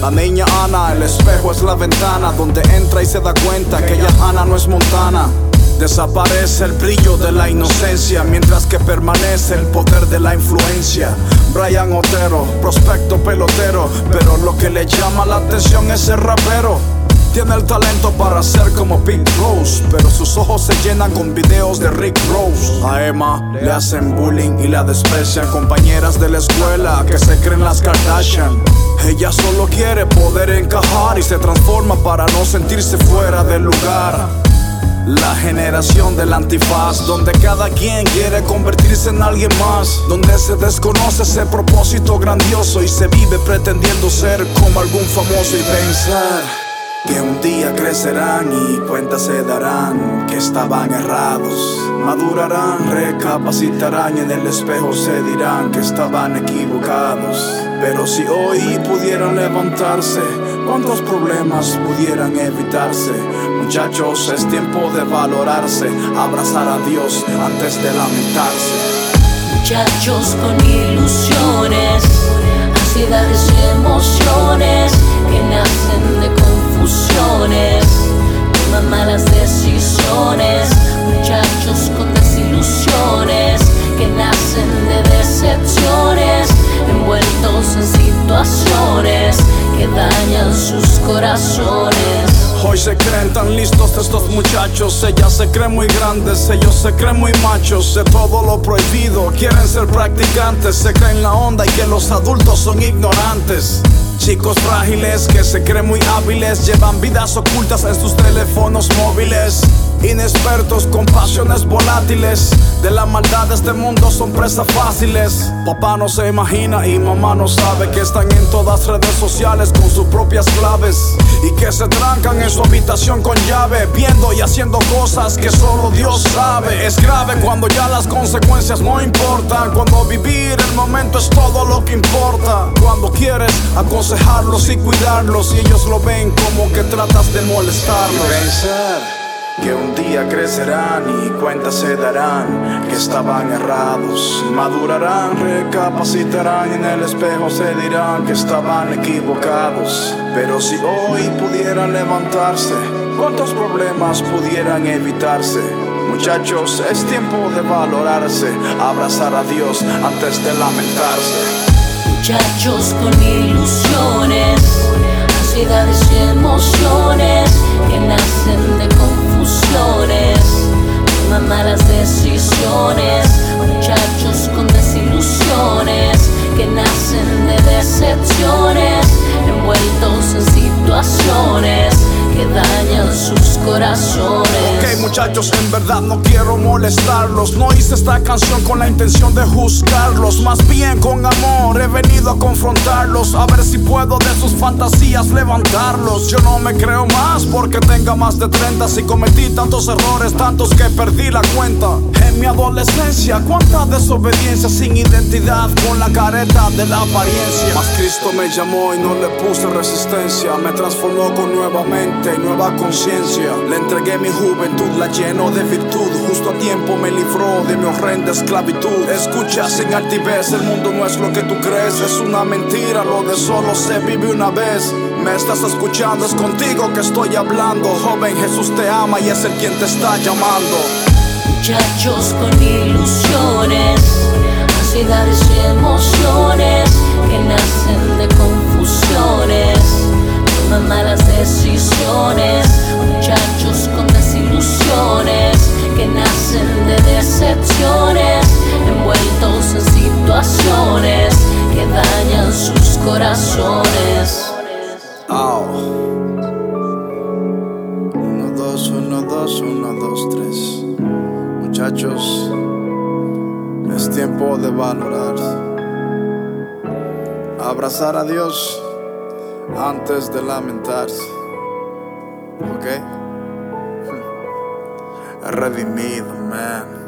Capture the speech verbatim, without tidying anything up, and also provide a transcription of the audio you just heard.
La niña Ana, el espejo es la ventana donde entra y se da cuenta que ella Ana no es Montana. Desaparece el brillo de la inocencia, mientras que permanece el poder de la influencia. Brian Otero, prospecto pelotero, pero lo que le llama la atención es ser rapero. Tiene el talento para ser como Pete Rose, pero sus ojos se llenan con videos de Rick Ross. A Emma le hacen bullying y la desprecian compañeras de la escuela que se creen las Kardashian. Ella solo quiere poder encajar y se transforma para no sentirse fuera del lugar. La generación del antifaz, donde cada quien quiere convertirse en alguien más, donde se desconoce ese propósito grandioso y se vive pretendiendo ser como algún famoso y pensar que un día crecerán y cuentas se darán que estaban errados. Madurarán, recapacitarán y en el espejo se dirán que estaban equivocados. Pero si hoy pudieran levantarse, ¿cuántos problemas pudieran evitarse? Muchachos, es tiempo de valorarse, abrazar a Dios antes de lamentarse. Muchachos con ilusiones, ansiedades y emociones que nacen de confusiones, toman malas decisiones. Muchachos con desilusiones que nacen de decepciones, envueltos en situaciones que dañan sus corazones. Hoy se creen tan listos estos muchachos, ellas se creen muy grandes, ellos se creen muy machos. De todo lo prohibido quieren ser practicantes, se creen la onda y que los adultos son ignorantes. Chicos frágiles que se creen muy hábiles, llevan vidas ocultas en sus teléfonos móviles. Inexpertos con pasiones volátiles, de la maldad de este mundo son presas fáciles. Papá no se imagina y mamá no sabe que están en todas redes sociales con sus propias claves y que se trancan en su habitación con llave, viendo y haciendo cosas que solo Dios sabe. Es grave cuando ya las consecuencias no importan, cuando vivir el momento es todo lo que importa. Cuando quieres aconsejarlos y cuidarlos y ellos lo ven como que tratas de molestarlos. Pensar que un día crecerán y cuentas se darán que estaban errados. Madurarán, recapacitarán y en el espejo se dirán que estaban equivocados. Pero si hoy pudieran levantarse, ¿cuántos problemas pudieran evitarse? Muchachos, es tiempo de valorarse, abrazar a Dios antes de lamentarse. Muchachos con ilusiones, ansiedades y emociones que nacen de confusiones, toman malas decisiones. Muchachos con desilusiones que nacen de decepciones, envueltos en situaciones que dañan sus corazones. Ok, muchachos, en verdad no quiero molestarlos. No hice esta canción con la intención de juzgarlos, más bien con amor he venido a confrontarlos, a ver si puedo de sus fantasías levantarlos. Yo no me creo más porque tenga más de treinta, si cometí tantos errores, tantos que perdí la cuenta. En mi adolescencia, cuánta desobediencia sin identidad, con la careta de la apariencia. Mas Cristo me llamó y no le puse resistencia, me transformó con nuevamente y nueva conciencia. Le entregué mi juventud, la lleno de virtud, justo a tiempo me libró de mi horrenda esclavitud. Escucha sin altivez, el mundo no es lo que tú crees, es una mentira, lo de solo se vive una vez. Me estás escuchando, es contigo que estoy hablando. Joven, Jesús te ama y es el quien te está llamando. Muchachos con ilusiones, ansiedades y emociones que nacen de confusiones, toman malas decisiones. Muchachos con desilusiones que nacen de decepciones, envueltos en situaciones que dañan sus corazones. Oh. Uno, dos, uno, dos, uno, dos, tres. Muchachos, es tiempo de valorarse, abrazar a Dios antes de lamentarse. Ok, redimido, man.